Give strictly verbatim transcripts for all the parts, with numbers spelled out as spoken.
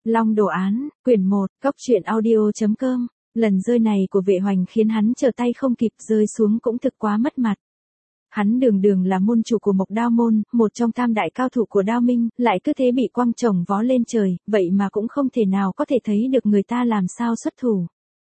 Long đồ án, quyển một, góc truyện audio.com, lần rơi này của Vệ Hoành khiến hắn trở tay không kịp, rơi xuống cũng thực quá mất mặt. Hắn đường đường là môn chủ của Mộc Đao môn, một trong tam đại cao thủ của Đao Minh, lại cứ thế bị quăng chồng vó lên trời, vậy mà cũng không thể nào có thể thấy được người ta làm sao xuất thủ.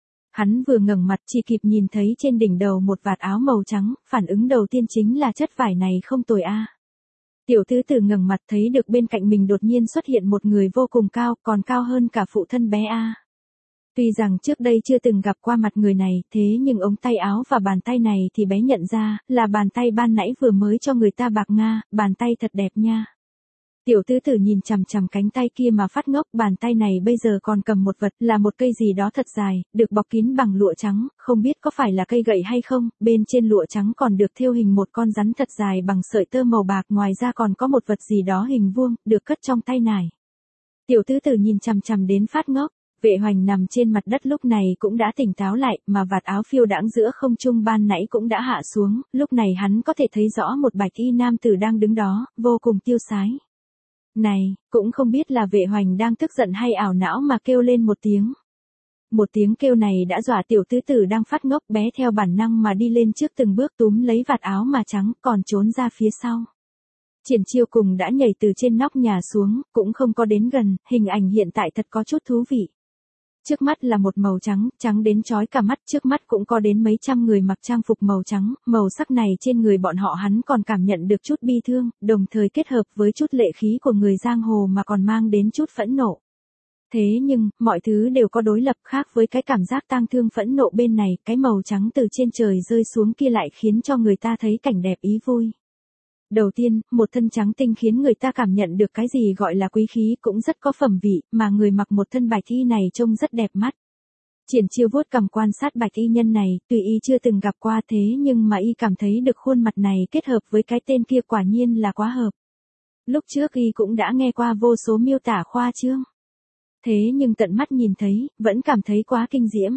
Hắn vừa ngẩng mặt chỉ kịp nhìn thấy trên đỉnh đầu một vạt áo màu trắng, phản ứng đầu tiên chính là chất vải này không tồi a. Tiểu tứ tử ngẩng mặt thấy được bên cạnh mình đột nhiên xuất hiện một người vô cùng cao, còn cao hơn cả phụ thân bé a. Tuy rằng trước đây chưa từng gặp qua mặt người này, thế nhưng ống tay áo và bàn tay này thì bé nhận ra, là bàn tay ban nãy vừa mới cho người ta bạc nga, bàn tay thật đẹp nha. Tiểu tứ tử nhìn chằm chằm cánh tay kia mà phát ngốc, bàn tay này bây giờ còn cầm một vật, là một cây gì đó thật dài, được bọc kín bằng lụa trắng, không biết có phải là cây gậy hay không, bên trên lụa trắng còn được thêu hình một con rắn thật dài bằng sợi tơ màu bạc, ngoài ra còn có một vật gì đó hình vuông, được cất trong tay nải. Tiểu tứ tử nhìn chằm chằm đến phát ngốc. Vệ Hoành nằm trên mặt đất lúc này cũng đã tỉnh táo lại, mà vạt áo phiêu đãng giữa không trung ban nãy cũng đã hạ xuống, lúc này hắn có thể thấy rõ một bạch y nam tử đang đứng đó, vô cùng tiêu sái. Này, cũng không biết là Vệ Hoành đang tức giận hay ảo não mà kêu lên một tiếng. Một tiếng kêu này đã dọa tiểu tứ tử đang phát ngốc, bé theo bản năng mà đi lên trước từng bước túm lấy vạt áo mà trắng, còn trốn ra phía sau. Triển Chiêu cùng đã nhảy từ trên nóc nhà xuống, cũng không có đến gần, hình ảnh hiện tại thật có chút thú vị. Trước mắt là một màu trắng, trắng đến chói cả mắt, trước mắt cũng có đến mấy trăm người mặc trang phục màu trắng, màu sắc này trên người bọn họ hắn còn cảm nhận được chút bi thương, đồng thời kết hợp với chút lệ khí của người giang hồ mà còn mang đến chút phẫn nộ. Thế nhưng, mọi thứ đều có đối lập, khác với cái cảm giác tang thương phẫn nộ bên này, cái màu trắng từ trên trời rơi xuống kia lại khiến cho người ta thấy cảnh đẹp ý vui. Đầu tiên, một thân trắng tinh khiến người ta cảm nhận được cái gì gọi là quý khí, cũng rất có phẩm vị, mà người mặc một thân bạch y này trông rất đẹp mắt. Triển Chiêu vuốt cằm quan sát bạch y nhân này, tuy y chưa từng gặp qua thế nhưng mà y cảm thấy được khuôn mặt này kết hợp với cái tên kia quả nhiên là quá hợp. Lúc trước y cũng đã nghe qua vô số miêu tả khoa trương. Thế nhưng tận mắt nhìn thấy, vẫn cảm thấy quá kinh diễm.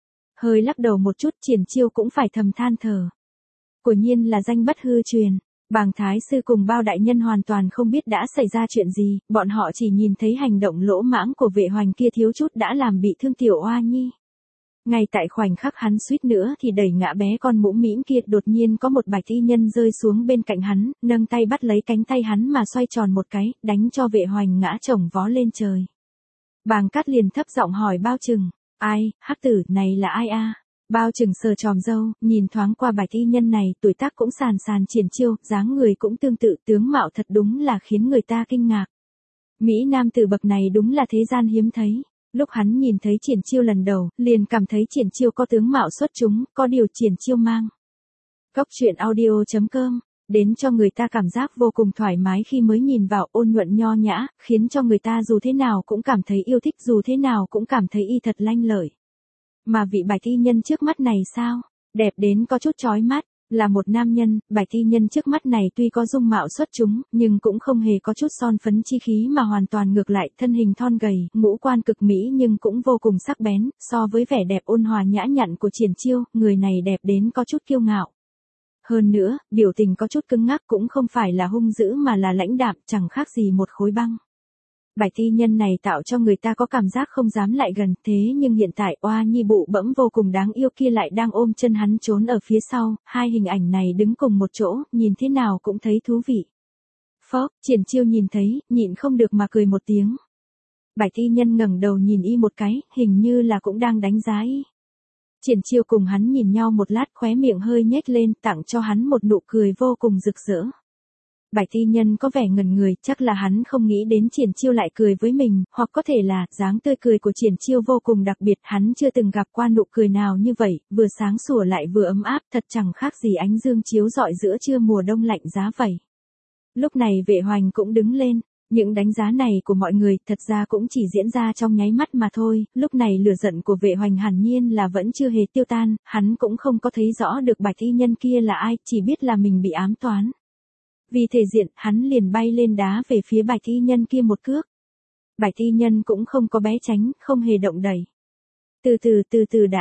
Hơi lắc đầu một chút, Triển Chiêu cũng phải thầm than thở. Quả nhiên là danh bất hư truyền. Bàng Thái Sư cùng Bao đại nhân hoàn toàn không biết đã xảy ra chuyện gì, bọn họ chỉ nhìn thấy hành động lỗ mãng của Vệ Hoành kia thiếu chút đã làm bị thương tiểu oa nhi. Ngay tại khoảnh khắc hắn suýt nữa thì đẩy ngã bé con mũ mĩm kia, đột nhiên có một bạch y nhân rơi xuống bên cạnh hắn, nâng tay bắt lấy cánh tay hắn mà xoay tròn một cái, đánh cho Vệ Hoành ngã chồng vó lên trời. Bàng Cát liền thấp giọng hỏi Bao Trừng, ai, hắc tử, này là ai a? Bao Trừng sờ tròm râu, nhìn thoáng qua bạch y nhân này, tuổi tác cũng sàn sàn Triển Chiêu, dáng người cũng tương tự, tướng mạo thật đúng là khiến người ta kinh ngạc. Mỹ nam tử bậc này đúng là thế gian hiếm thấy. Lúc hắn nhìn thấy Triển Chiêu lần đầu, liền cảm thấy Triển Chiêu có tướng mạo xuất chúng, có điều Triển Chiêu mang. Góc truyện audio.com, đến cho người ta cảm giác vô cùng thoải mái khi mới nhìn vào, ôn nhuận nho nhã, khiến cho người ta dù thế nào cũng cảm thấy yêu thích, dù thế nào cũng cảm thấy y thật lanh lợi. Mà vị bạch y nhân trước mắt này sao? Đẹp đến có chút chói mắt, là một nam nhân, bạch y nhân trước mắt này tuy có dung mạo xuất chúng, nhưng cũng không hề có chút son phấn chi khí mà hoàn toàn ngược lại, thân hình thon gầy, ngũ quan cực mỹ nhưng cũng vô cùng sắc bén, so với vẻ đẹp ôn hòa nhã nhặn của Triển Chiêu, người này đẹp đến có chút kiêu ngạo. Hơn nữa, biểu tình có chút cứng ngắc, cũng không phải là hung dữ mà là lãnh đạm, chẳng khác gì một khối băng. Bạch y nhân này tạo cho người ta có cảm giác không dám lại gần, thế nhưng hiện tại oa nhi bụ bẫm vô cùng đáng yêu kia lại đang ôm chân hắn trốn ở phía sau, hai hình ảnh này đứng cùng một chỗ, nhìn thế nào cũng thấy thú vị. Phốc, Triển Chiêu nhìn thấy, nhịn không được mà cười một tiếng. Bạch y nhân ngẩng đầu nhìn y một cái, hình như là cũng đang đánh giá y. Triển Chiêu cùng hắn nhìn nhau một lát, khóe miệng hơi nhếch lên, tặng cho hắn một nụ cười vô cùng rực rỡ. Bạch y nhân có vẻ ngẩn người, chắc là hắn không nghĩ đến Triển Chiêu lại cười với mình, hoặc có thể là, dáng tươi cười của Triển Chiêu vô cùng đặc biệt, hắn chưa từng gặp qua nụ cười nào như vậy, vừa sáng sủa lại vừa ấm áp, thật chẳng khác gì ánh dương chiếu rọi giữa trưa mùa đông lạnh giá vậy. Lúc này Vệ Hoành cũng đứng lên, những đánh giá này của mọi người thật ra cũng chỉ diễn ra trong nháy mắt mà thôi, lúc này lửa giận của Vệ Hoành hẳn nhiên là vẫn chưa hề tiêu tan, hắn cũng không có thấy rõ được bạch y nhân kia là ai, chỉ biết là mình bị ám toán. Vì thể diện, hắn liền bay lên đá về phía bạch y nhân kia một cước. Bạch y nhân cũng không có bé tránh, không hề động đẩy. Từ từ từ từ đã.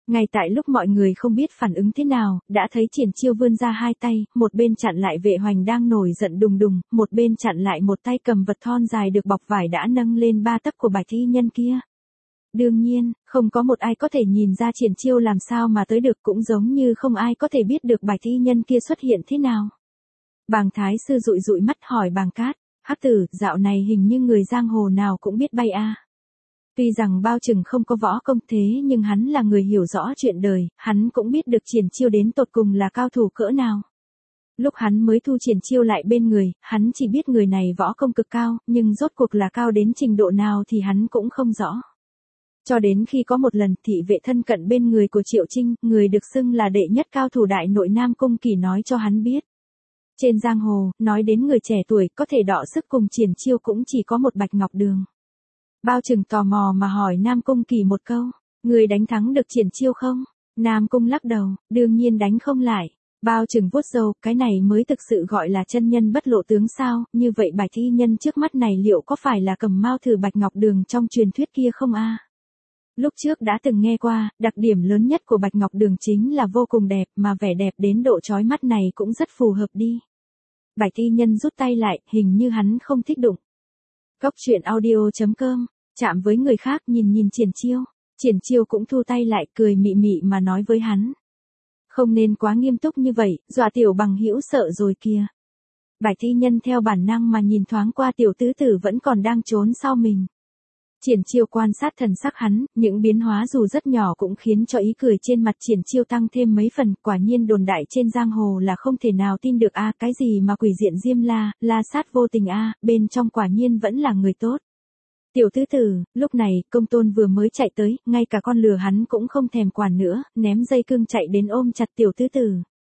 Ngay tại lúc mọi người không biết phản ứng thế nào, đã thấy Triển Chiêu vươn ra hai tay, một bên chặn lại Vệ Hoành đang nổi giận đùng đùng, một bên chặn lại một tay cầm vật thon dài được bọc vải đã nâng lên ba tấc của Bạch y nhân kia. Đương nhiên, không có một ai có thể nhìn ra Triển Chiêu làm sao mà tới được, cũng giống như không ai có thể biết được Bạch y nhân kia xuất hiện thế nào. Bàng Thái Sư dụi dụi mắt hỏi Bàng Cát, Hắc tử, dạo này hình như người giang hồ nào cũng biết bay a. Tuy rằng Bao Trừng không có võ công thế nhưng hắn là người hiểu rõ chuyện đời, hắn cũng biết được Triển Chiêu đến tột cùng là cao thủ cỡ nào. Lúc hắn mới thu Triển Chiêu lại bên người, hắn chỉ biết người này võ công cực cao, nhưng rốt cuộc là cao đến trình độ nào thì hắn cũng không rõ. Cho đến khi có một lần thị vệ thân cận bên người của Triệu Trinh, người được xưng là đệ nhất cao thủ đại nội Nam Cung Kỳ nói cho hắn biết. Trên giang hồ, nói đến người trẻ tuổi có thể đọ sức cùng Triển Chiêu cũng chỉ có một Bạch Ngọc Đường. Bao Trừng tò mò mà hỏi Nam Cung Kỳ một câu, người đánh thắng được Triển Chiêu không? Nam Cung lắc đầu, đương nhiên đánh không lại. Bao Trừng vuốt râu, cái này mới thực sự gọi là chân nhân bất lộ tướng sao, như vậy Bạch y nhân trước mắt này liệu có phải là Cầm Mao Thử Bạch Ngọc Đường trong truyền thuyết kia không a? Lúc trước đã từng nghe qua, đặc điểm lớn nhất của Bạch Ngọc Đường chính là vô cùng đẹp, mà vẻ đẹp đến độ chói mắt này cũng rất phù hợp đi. Bạch y nhân rút tay lại, hình như hắn không thích đụng. Cốc truyện audio chấm com, chạm với người khác nhìn nhìn Triển Chiêu. Triển Chiêu cũng thu tay lại, cười mị mị mà nói với hắn. Không nên quá nghiêm túc như vậy, dọa tiểu bằng hữu sợ rồi kìa. Bạch y nhân theo bản năng mà nhìn thoáng qua tiểu tứ tử vẫn còn đang trốn sau mình. Triển Chiêu quan sát thần sắc hắn, những biến hóa dù rất nhỏ cũng khiến cho ý cười trên mặt Triển Chiêu tăng thêm mấy phần, quả nhiên đồn đại trên giang hồ là không thể nào tin được a, cái gì mà quỷ diện Diêm La, la sát vô tình a, bên trong quả nhiên vẫn là người tốt. Tiểu tứ tử, lúc này, Công Tôn vừa mới chạy tới, ngay cả con lừa hắn cũng không thèm quản nữa, ném dây cương chạy đến ôm chặt tiểu tứ tử.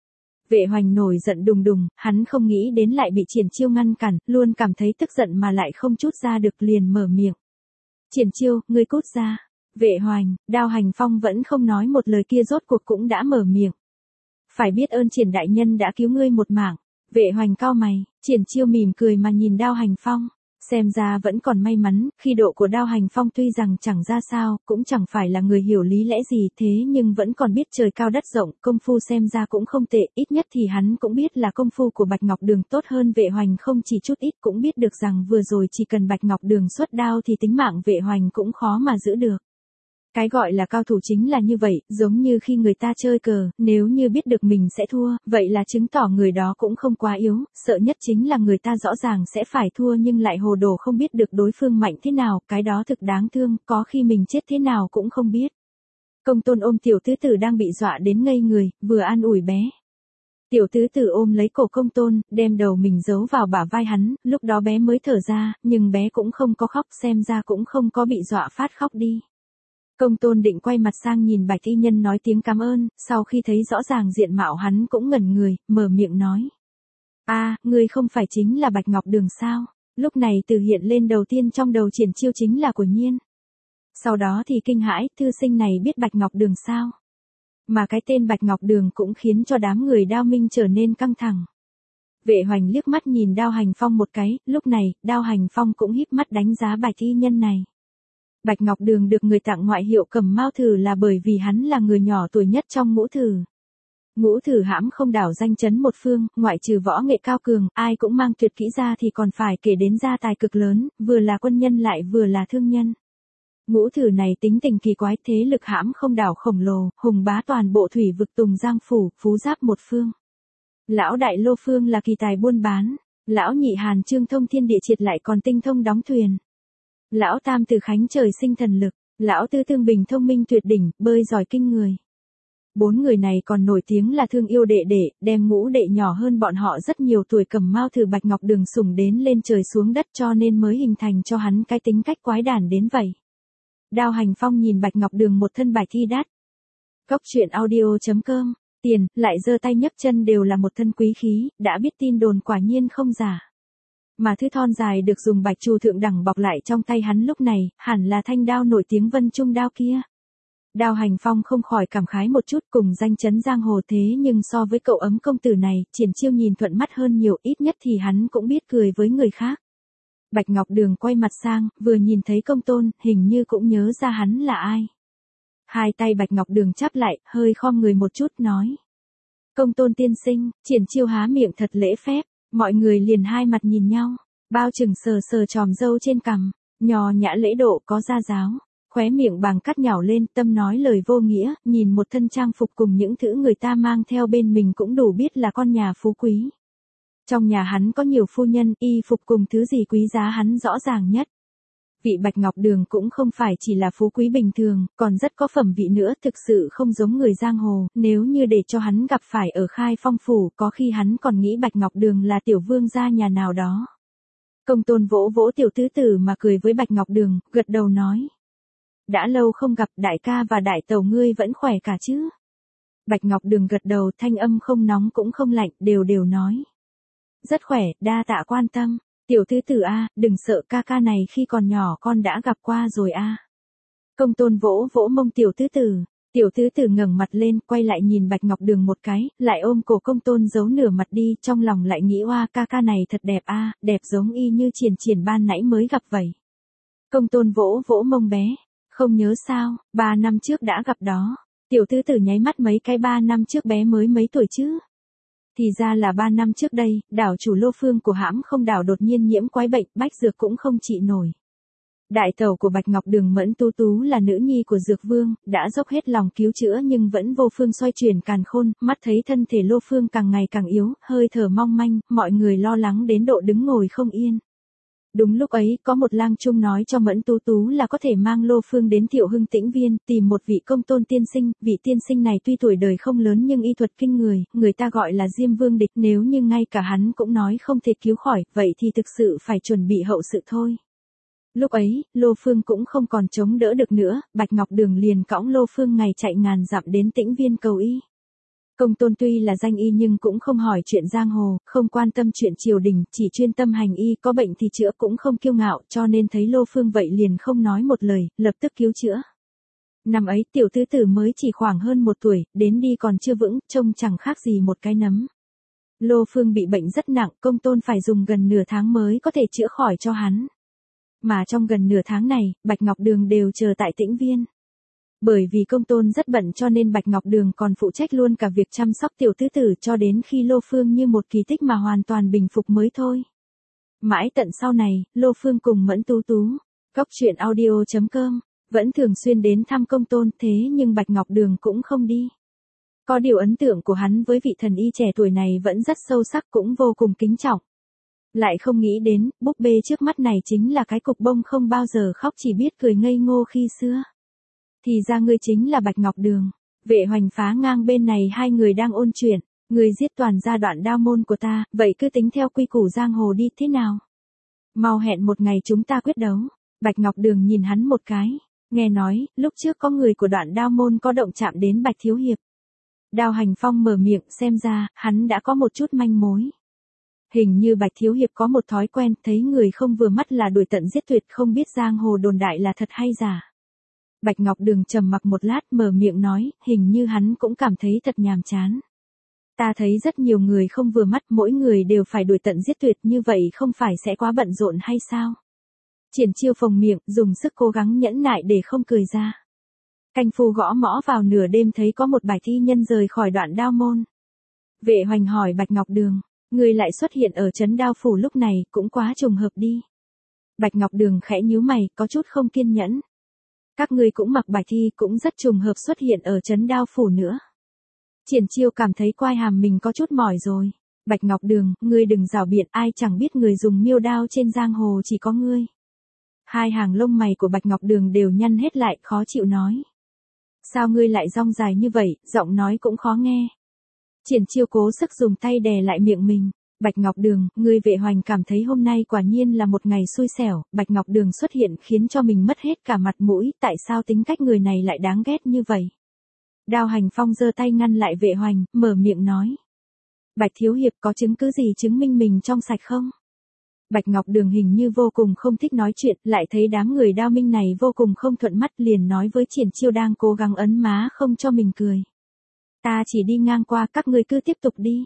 Vệ Hoành nổi giận đùng đùng, hắn không nghĩ đến lại bị Triển Chiêu ngăn cản, luôn cảm thấy tức giận mà lại không chút ra được liền mở miệng. Triển Chiêu, ngươi cút ra. Vệ Hoành, Đao Hành Phong vẫn không nói một lời kia rốt cuộc cũng đã mở miệng. Phải biết ơn Triển đại nhân đã cứu ngươi một mạng. Vệ Hoành cau mày, Triển Chiêu mỉm cười mà nhìn Đao Hành Phong. Xem ra vẫn còn may mắn, khi độ của Đao Hành Phong tuy rằng chẳng ra sao, cũng chẳng phải là người hiểu lý lẽ gì thế nhưng vẫn còn biết trời cao đất rộng, công phu xem ra cũng không tệ, ít nhất thì hắn cũng biết là công phu của Bạch Ngọc Đường tốt hơn Vệ Hoành không chỉ chút ít, cũng biết được rằng vừa rồi chỉ cần Bạch Ngọc Đường xuất đao thì tính mạng Vệ Hoành cũng khó mà giữ được. Cái gọi là cao thủ chính là như vậy, giống như khi người ta chơi cờ, nếu như biết được mình sẽ thua, vậy là chứng tỏ người đó cũng không quá yếu, sợ nhất chính là người ta rõ ràng sẽ phải thua nhưng lại hồ đồ không biết được đối phương mạnh thế nào, cái đó thực đáng thương, có khi mình chết thế nào cũng không biết. Công Tôn ôm tiểu tứ tử đang bị dọa đến ngây người, vừa an ủi bé. Tiểu tứ tử ôm lấy cổ Công Tôn, đem đầu mình giấu vào bả vai hắn, lúc đó bé mới thở ra, nhưng bé cũng không có khóc, xem ra cũng không có bị dọa phát khóc đi. Công Tôn định quay mặt sang nhìn Bạch y nhân nói tiếng cảm ơn, sau khi thấy rõ ràng diện mạo hắn cũng ngẩn người, mở miệng nói. A, à, ngươi không phải chính là Bạch Ngọc Đường sao? Lúc này từ hiện lên đầu tiên trong đầu Triển Chiêu chính là của Nhiên. Sau đó thì kinh hãi, thư sinh này biết Bạch Ngọc Đường sao? Mà cái tên Bạch Ngọc Đường cũng khiến cho đám người Đao Minh trở nên căng thẳng. Vệ Hoành liếc mắt nhìn Đao Hành Phong một cái, lúc này, Đao Hành Phong cũng híp mắt đánh giá Bạch y nhân này. Bạch Ngọc Đường được người tặng ngoại hiệu Cầm Mao Thử là bởi vì hắn là người nhỏ tuổi nhất trong ngũ thử. Ngũ thử hãm không đảo danh chấn một phương, ngoại trừ võ nghệ cao cường, ai cũng mang tuyệt kỹ ra thì còn phải kể đến gia tài cực lớn, vừa là quân nhân lại vừa là thương nhân. Ngũ thử này tính tình kỳ quái, thế lực hãm không đảo khổng lồ, hùng bá toàn bộ thủy vực Tùng Giang Phủ, phú giáp một phương. Lão đại Lô Phương là kỳ tài buôn bán, lão nhị Hàn Trương thông thiên địa triệt lại còn tinh thông đóng thuyền. Lão tam Từ Khánh trời sinh thần lực, lão tứ Tương Bình thông minh tuyệt đỉnh, bơi giỏi kinh người. Bốn người này còn nổi tiếng là thương yêu đệ đệ, đem ngũ đệ nhỏ hơn bọn họ rất nhiều tuổi Cầm Mao Thử Bạch Ngọc Đường sủng đến lên trời xuống đất cho nên mới hình thành cho hắn cái tính cách quái đản đến vậy. Đao Hành Phong nhìn Bạch Ngọc Đường một thân bạch thi đắt. Cốc truyện audio chấm com, tiền, lại giơ tay nhấc chân đều là một thân quý khí, đã biết tin đồn quả nhiên không giả. Mà thứ thon dài được dùng bạch chu thượng đẳng bọc lại trong tay hắn lúc này, hẳn là thanh đao nổi tiếng Vân Trung đao kia. Đao Hành Phong không khỏi cảm khái một chút cùng danh chấn giang hồ thế nhưng so với cậu ấm công tử này, Triển Chiêu nhìn thuận mắt hơn nhiều, ít nhất thì hắn cũng biết cười với người khác. Bạch Ngọc Đường quay mặt sang, vừa nhìn thấy Công Tôn, hình như cũng nhớ ra hắn là ai. Hai tay Bạch Ngọc Đường chắp lại, hơi khom người một chút nói. Công tôn tiên sinh, Triển Chiêu há miệng thật lễ phép, mọi người liền hai mặt nhìn nhau, bao trừng sờ sờ tròm râu trên cằm, nhò nhã lễ độ có gia giáo, khóe miệng bằng cắt nhảo lên, tâm nói lời vô nghĩa, nhìn một thân trang phục cùng những thứ người ta mang theo bên mình cũng đủ biết là con nhà phú quý. Trong nhà hắn có nhiều phu nhân, y phục cùng thứ gì quý giá hắn rõ ràng nhất. Vị Bạch Ngọc Đường cũng không phải chỉ là phú quý bình thường, còn rất có phẩm vị nữa, thực sự không giống người giang hồ, nếu như để cho hắn gặp phải ở Khai Phong phủ, có khi hắn còn nghĩ Bạch Ngọc Đường là tiểu vương gia nhà nào đó. Công tôn vỗ vỗ tiểu tứ tử mà cười với Bạch Ngọc Đường, gật đầu nói. Đã lâu không gặp, đại ca và đại tẩu ngươi vẫn khỏe cả chứ? Bạch Ngọc Đường gật đầu, thanh âm không nóng cũng không lạnh, đều đều nói. Rất khỏe, đa tạ quan tâm. Tiểu tứ tử a, đừng sợ, ca ca này khi còn nhỏ con đã gặp qua rồi a. Công tôn vỗ vỗ mông tiểu tứ tử, tiểu tứ tử ngẩng mặt lên, quay lại nhìn Bạch Ngọc Đường một cái, lại ôm cổ công tôn giấu nửa mặt đi, trong lòng lại nghĩ oa, ca ca này thật đẹp a, đẹp giống y như Triển Triển ban nãy mới gặp vậy. Công tôn vỗ vỗ mông bé, không nhớ sao, ba năm trước đã gặp đó. Tiểu tứ tử nháy mắt mấy cái, ba năm trước bé mới mấy tuổi chứ? Thì ra là ba năm trước đây, đảo chủ Lô Phương của hãm không đảo đột nhiên nhiễm quái bệnh, bách dược cũng không trị nổi. Đại tẩu của Bạch Ngọc Đường Mẫn Tú Tú là nữ nhi của Dược Vương, đã dốc hết lòng cứu chữa nhưng vẫn vô phương xoay chuyển càn khôn, mắt thấy thân thể Lô Phương càng ngày càng yếu, hơi thở mong manh, mọi người lo lắng đến độ đứng ngồi không yên. Đúng lúc ấy, có một lang trung nói cho Mẫn Tú Tú là có thể mang Lô Phương đến Thiệu Hưng Tĩnh Viên, tìm một vị công tôn tiên sinh, vị tiên sinh này tuy tuổi đời không lớn nhưng y thuật kinh người, người ta gọi là Diêm Vương Địch, nếu như ngay cả hắn cũng nói không thể cứu khỏi, vậy thì thực sự phải chuẩn bị hậu sự thôi. Lúc ấy, Lô Phương cũng không còn chống đỡ được nữa, Bạch Ngọc Đường liền cõng Lô Phương ngày chạy ngàn dặm đến Tĩnh Viên cầu y. Công tôn tuy là danh y nhưng cũng không hỏi chuyện giang hồ, không quan tâm chuyện triều đình, chỉ chuyên tâm hành y, có bệnh thì chữa, cũng không kiêu ngạo, cho nên thấy Lô Phương vậy liền không nói một lời, lập tức cứu chữa. Năm ấy tiểu tứ tử mới chỉ khoảng hơn một tuổi, đến đi còn chưa vững, trông chẳng khác gì một cái nấm. Lô Phương bị bệnh rất nặng, công tôn phải dùng gần nửa tháng mới có thể chữa khỏi cho hắn. Mà trong gần nửa tháng này, Bạch Ngọc Đường đều chờ tại Tĩnh Viên. Bởi vì công tôn rất bận cho nên Bạch Ngọc Đường còn phụ trách luôn cả việc chăm sóc tiểu tứ tử cho đến khi Lô Phương như một kỳ tích mà hoàn toàn bình phục mới thôi. Mãi tận sau này, Lô Phương cùng Mẫn Tú Tú, góc truyện audio chấm com, vẫn thường xuyên đến thăm công tôn, thế nhưng Bạch Ngọc Đường cũng không đi. Có điều ấn tượng của hắn với vị thần y trẻ tuổi này vẫn rất sâu sắc, cũng vô cùng kính trọng. Lại không nghĩ đến, búp bê trước mắt này chính là cái cục bông không bao giờ khóc, chỉ biết cười ngây ngô khi xưa. Thì ra ngươi chính là Bạch Ngọc Đường. Vệ Hoành phá ngang bên này, hai người đang ôn chuyện, ngươi giết toàn gia Đoạn Đao môn của ta, vậy cứ tính theo quy củ giang hồ đi, thế nào? Mau hẹn một ngày chúng ta quyết đấu. Bạch Ngọc Đường nhìn hắn một cái, nghe nói, lúc trước có người của Đoạn Đao môn có động chạm đến Bạch Thiếu Hiệp. Đao Hành Phong mở miệng, xem ra, hắn đã có một chút manh mối. Hình như Bạch Thiếu Hiệp có một thói quen, thấy người không vừa mắt là đuổi tận giết tuyệt, không biết giang hồ đồn đại là thật hay giả. Bạch Ngọc Đường trầm mặc một lát, mở miệng nói, hình như hắn cũng cảm thấy thật nhàm chán. Ta thấy rất nhiều người không vừa mắt, mỗi người đều phải đuổi tận giết tuyệt, như vậy không phải sẽ quá bận rộn hay sao? Triển Chiêu phồng miệng, dùng sức cố gắng nhẫn nại để không cười ra. Canh phu gõ mõ vào nửa đêm thấy có một bài thi nhân rời khỏi Đoạn Đao môn. Vệ Hoành hỏi Bạch Ngọc Đường, người lại xuất hiện ở trấn Đao phủ lúc này, cũng quá trùng hợp đi. Bạch Ngọc Đường khẽ nhíu mày, có chút không kiên nhẫn. Các ngươi cũng mặc bài thi, cũng rất trùng hợp xuất hiện ở trấn Đao phủ nữa. Triển Chiêu cảm thấy quai hàm mình có chút mỏi rồi. Bạch Ngọc Đường, ngươi đừng rảo biện, ai chẳng biết người dùng miêu đao trên giang hồ chỉ có ngươi. Hai hàng lông mày của Bạch Ngọc Đường đều nhăn hết lại, khó chịu nói. Sao ngươi lại rong dài như vậy, giọng nói cũng khó nghe. Triển Chiêu cố sức dùng tay đè lại miệng mình. Bạch Ngọc Đường, ngươi Vệ Hoành cảm thấy hôm nay quả nhiên là một ngày xui xẻo, Bạch Ngọc Đường xuất hiện khiến cho mình mất hết cả mặt mũi, tại sao tính cách người này lại đáng ghét như vậy? Đao Hành Phong giơ tay ngăn lại Vệ Hoành, mở miệng nói. Bạch Thiếu Hiệp có chứng cứ gì chứng minh mình trong sạch không? Bạch Ngọc Đường hình như vô cùng không thích nói chuyện, lại thấy đám người Đao Minh này vô cùng không thuận mắt, liền nói với Triển Chiêu đang cố gắng ấn má không cho mình cười. Ta chỉ đi ngang qua, các ngươi cứ tiếp tục đi.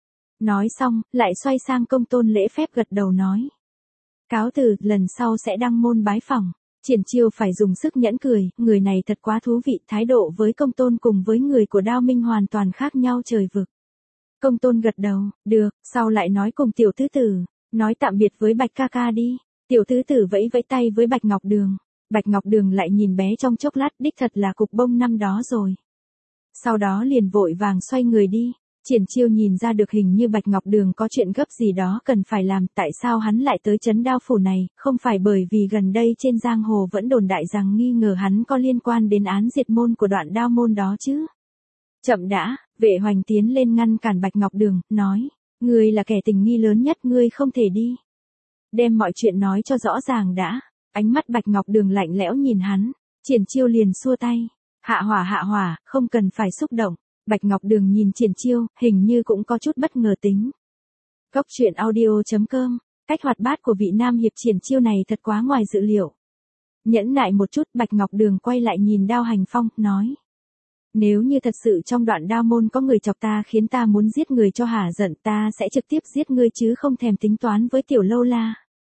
Nói xong, lại xoay sang công tôn lễ phép gật đầu nói. Cáo từ, lần sau sẽ đăng môn bái phỏng. Triển Chiêu phải dùng sức nhẫn cười, người này thật quá thú vị, thái độ với Công Tôn cùng với người của Đao Minh hoàn toàn khác nhau trời vực. Công Tôn gật đầu, được, sau lại nói cùng tiểu tứ tử, nói tạm biệt với Bạch ca ca đi. Tiểu tứ tử vẫy vẫy tay với Bạch Ngọc Đường. Bạch Ngọc Đường lại nhìn bé trong chốc lát, đích thật là cục bông năm đó rồi. Sau đó liền vội vàng xoay người đi. Triển Chiêu nhìn ra được hình như Bạch Ngọc Đường có chuyện gấp gì đó cần phải làm, tại sao hắn lại tới trấn Đao phủ này, không phải bởi vì gần đây trên giang hồ vẫn đồn đại rằng nghi ngờ hắn có liên quan đến án diệt môn của Đoạn Đao môn đó chứ. Chậm đã, Vệ Hoành tiến lên ngăn cản Bạch Ngọc Đường, nói, ngươi là kẻ tình nghi lớn nhất, ngươi không thể đi. Đem mọi chuyện nói cho rõ ràng đã. Ánh mắt Bạch Ngọc Đường lạnh lẽo nhìn hắn. Triển Chiêu liền xua tay. Hạ hỏa hạ hỏa, không cần phải xúc động. Bạch Ngọc Đường nhìn Triển Chiêu, hình như cũng có chút bất ngờ tính. Cốc truyện audio chấm com. Cách hoạt bát của vị nam hiệp Triển Chiêu này thật quá ngoài dự liệu. Nhẫn nại một chút, Bạch Ngọc Đường quay lại nhìn Đao Hành Phong, nói. Nếu như thật sự trong Đoạn Đao môn có người chọc ta khiến ta muốn giết người cho hả giận, ta sẽ trực tiếp giết ngươi chứ không thèm tính toán với tiểu lâu la.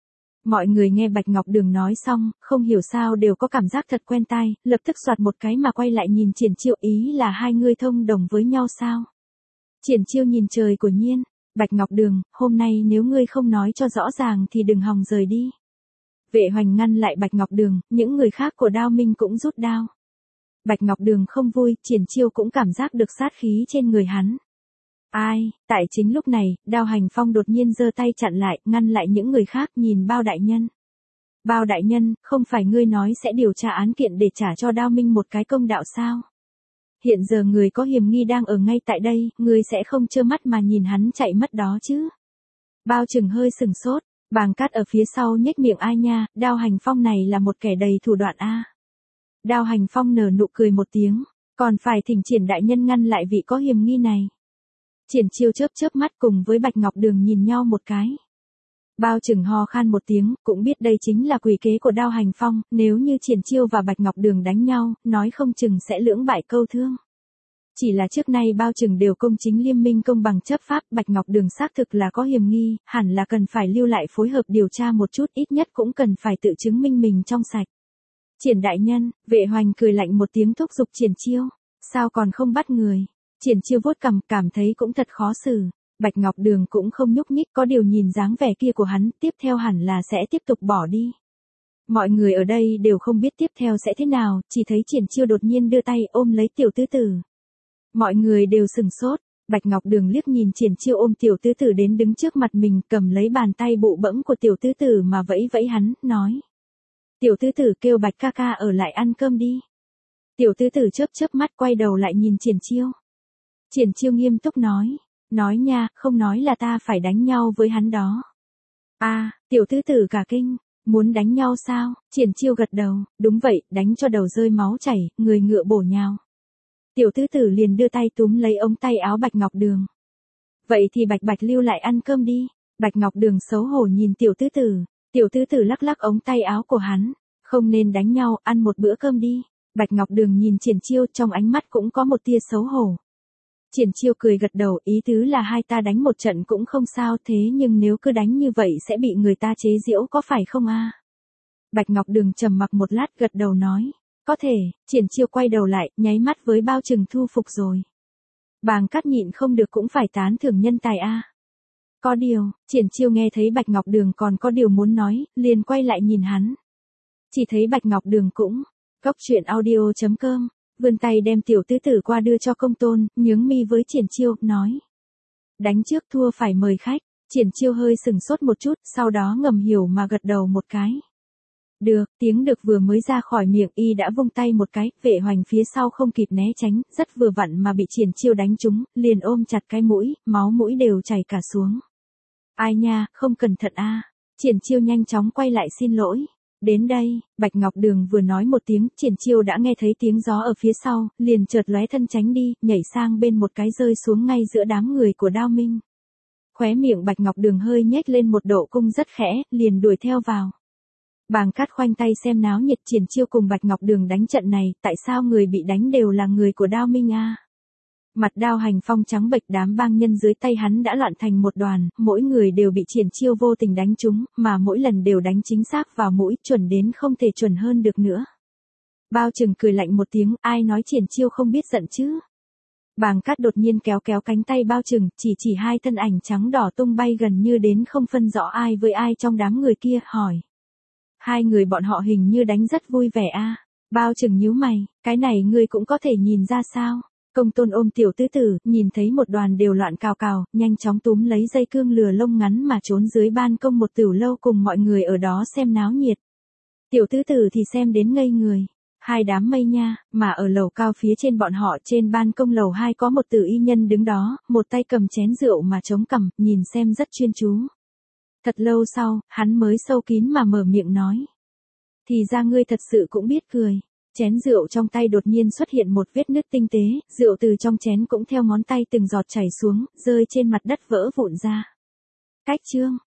Mọi người nghe Bạch Ngọc Đường nói xong, không hiểu sao đều có cảm giác thật quen tai, lập tức soạt một cái mà quay lại nhìn Triển Chiêu, ý là hai ngươi thông đồng với nhau sao? Triển Chiêu nhìn trời của nhiên, Bạch Ngọc Đường, hôm nay nếu ngươi không nói cho rõ ràng thì đừng hòng rời đi. Vệ Hoành ngăn lại Bạch Ngọc Đường, những người khác của Đao Minh cũng rút đao. Bạch Ngọc Đường không vui, Triển Chiêu cũng cảm giác được sát khí trên người hắn. Ai, tại chính lúc này, Đao Hành Phong đột nhiên giơ tay chặn lại, ngăn lại những người khác, nhìn Bao đại nhân. Bao đại nhân, không phải ngươi nói sẽ điều tra án kiện để trả cho Đao Minh một cái công đạo sao? Hiện giờ người có hiểm nghi đang ở ngay tại đây, ngươi sẽ không trơ mắt mà nhìn hắn chạy mất đó chứ? Bao Trừng hơi sừng sốt, Bàng Cát ở phía sau nhếch miệng, ai nha, Đao Hành Phong này là một kẻ đầy thủ đoạn a. Đao Hành Phong nở nụ cười một tiếng, còn phải thỉnh Triển đại nhân ngăn lại vị có hiểm nghi này. Triển Chiêu chớp chớp mắt cùng với Bạch Ngọc Đường nhìn nhau một cái. Bao Trừng ho khan một tiếng, cũng biết đây chính là quỷ kế của Đao Hành Phong, nếu như Triển Chiêu và Bạch Ngọc Đường đánh nhau, nói không chừng sẽ lưỡng bại câu thương. Chỉ là trước nay Bao Trừng đều công chính liêm minh công bằng chấp pháp, Bạch Ngọc Đường xác thực là có hiểm nghi, hẳn là cần phải lưu lại phối hợp điều tra một chút, ít nhất cũng cần phải tự chứng minh mình trong sạch. Triển đại nhân, Vệ Hoành cười lạnh một tiếng thúc giục Triển Chiêu, sao còn không bắt người? Triển Chiêu vuốt cằm, cảm thấy cũng thật khó xử. Bạch Ngọc Đường cũng không nhúc nhích, có điều nhìn dáng vẻ kia của hắn, tiếp theo hẳn là sẽ tiếp tục bỏ đi. Mọi người ở đây đều không biết tiếp theo sẽ thế nào, chỉ thấy Triển Chiêu đột nhiên đưa tay ôm lấy tiểu tứ tử. Mọi người đều sừng sốt, Bạch Ngọc Đường liếc nhìn Triển Chiêu ôm tiểu tứ tử đến đứng trước mặt mình, cầm lấy bàn tay bụ bẫm của tiểu tứ tử mà vẫy vẫy hắn, nói. Tiểu tứ tử kêu Bạch ca ca ở lại ăn cơm đi. Tiểu tứ tử chớp chớp mắt quay đầu lại nhìn Triển Chiêu. Triển Chiêu nghiêm túc nói, nói nha, không nói là ta phải đánh nhau với hắn đó. A, à, tiểu tứ tử cả kinh, muốn đánh nhau sao? Triển Chiêu gật đầu, đúng vậy, đánh cho đầu rơi máu chảy, người ngựa bổ nhào. Tiểu tứ tử liền đưa tay túm lấy ống tay áo Bạch Ngọc Đường. Vậy thì Bạch Bạch lưu lại ăn cơm đi. Bạch Ngọc Đường xấu hổ nhìn tiểu tứ tử, tiểu tứ tử lắc lắc ống tay áo của hắn, không nên đánh nhau, ăn một bữa cơm đi. Bạch Ngọc Đường nhìn Triển Chiêu, trong ánh mắt cũng có một tia xấu hổ. Triển Chiêu cười gật đầu, ý tứ là hai ta đánh một trận cũng không sao, thế nhưng nếu cứ đánh như vậy sẽ bị người ta chế giễu có phải không a? Bạch Ngọc Đường trầm mặc một lát gật đầu nói, có thể. Triển Chiêu quay đầu lại, nháy mắt với Bao Trừng, thu phục rồi. Bàng Cát nhịn không được cũng phải tán thưởng nhân tài a. Có điều, Triển Chiêu nghe thấy Bạch Ngọc Đường còn có điều muốn nói, liền quay lại nhìn hắn. Chỉ thấy Bạch Ngọc Đường cũng, cốc truyện audio chấm com, vươn tay đem tiểu tứ tử qua đưa cho Công Tôn, nhướng mi với Triển Chiêu, nói. Đánh trước thua phải mời khách. Triển Chiêu hơi sừng sốt một chút, sau đó ngầm hiểu mà gật đầu một cái. Được, tiếng được vừa mới ra khỏi miệng y đã vung tay một cái, Vệ Hoành phía sau không kịp né tránh, rất vừa vặn mà bị Triển Chiêu đánh trúng, liền ôm chặt cái mũi, máu mũi đều chảy cả xuống. Ai nha, không cẩn thận a. Triển Chiêu nhanh chóng quay lại xin lỗi. Đến đây, Bạch Ngọc Đường vừa nói một tiếng, Triển Chiêu đã nghe thấy tiếng gió ở phía sau, liền chợt lóe thân tránh đi, nhảy sang bên một cái rơi xuống ngay giữa đám người của Đao Minh. Khóe miệng Bạch Ngọc Đường hơi nhếch lên một độ cung rất khẽ, liền đuổi theo vào. Bàng Cát khoanh tay xem náo nhiệt, Triển Chiêu cùng Bạch Ngọc Đường đánh trận này, tại sao người bị đánh đều là người của Đao Minh a? Mặt Đao Hành Phong trắng bệch, đám bang nhân dưới tay hắn đã loạn thành một đoàn, mỗi người đều bị Triển Chiêu vô tình đánh trúng, mà mỗi lần đều đánh chính xác vào mũi, chuẩn đến không thể chuẩn hơn được nữa. Bao Trừng cười lạnh một tiếng, ai nói Triển Chiêu không biết giận chứ? Bàng Cát đột nhiên kéo kéo cánh tay Bao Trừng, chỉ chỉ hai thân ảnh trắng đỏ tung bay gần như đến không phân rõ ai với ai trong đám người kia, hỏi. Hai người bọn họ hình như đánh rất vui vẻ a. À? Bao Trừng nhíu mày, cái này ngươi cũng có thể nhìn ra sao? Công Tôn ôm Tiểu Tứ Tử, nhìn thấy một đoàn đều loạn cào cào, nhanh chóng túm lấy dây cương lừa lông ngắn mà trốn dưới ban công một tiểu lâu cùng mọi người ở đó xem náo nhiệt. Tiểu Tứ Tử thì xem đến ngây người. Hai đám mây nha, mà ở lầu cao phía trên bọn họ, trên ban công lầu hai có một tử y nhân đứng đó, một tay cầm chén rượu mà chống cằm, nhìn xem rất chuyên chú. Thật lâu sau, hắn mới sâu kín mà mở miệng nói. Thì ra ngươi thật sự cũng biết cười. Chén rượu trong tay đột nhiên xuất hiện một vết nứt tinh tế, rượu từ trong chén cũng theo ngón tay từng giọt chảy xuống, rơi trên mặt đất vỡ vụn ra. Cách chương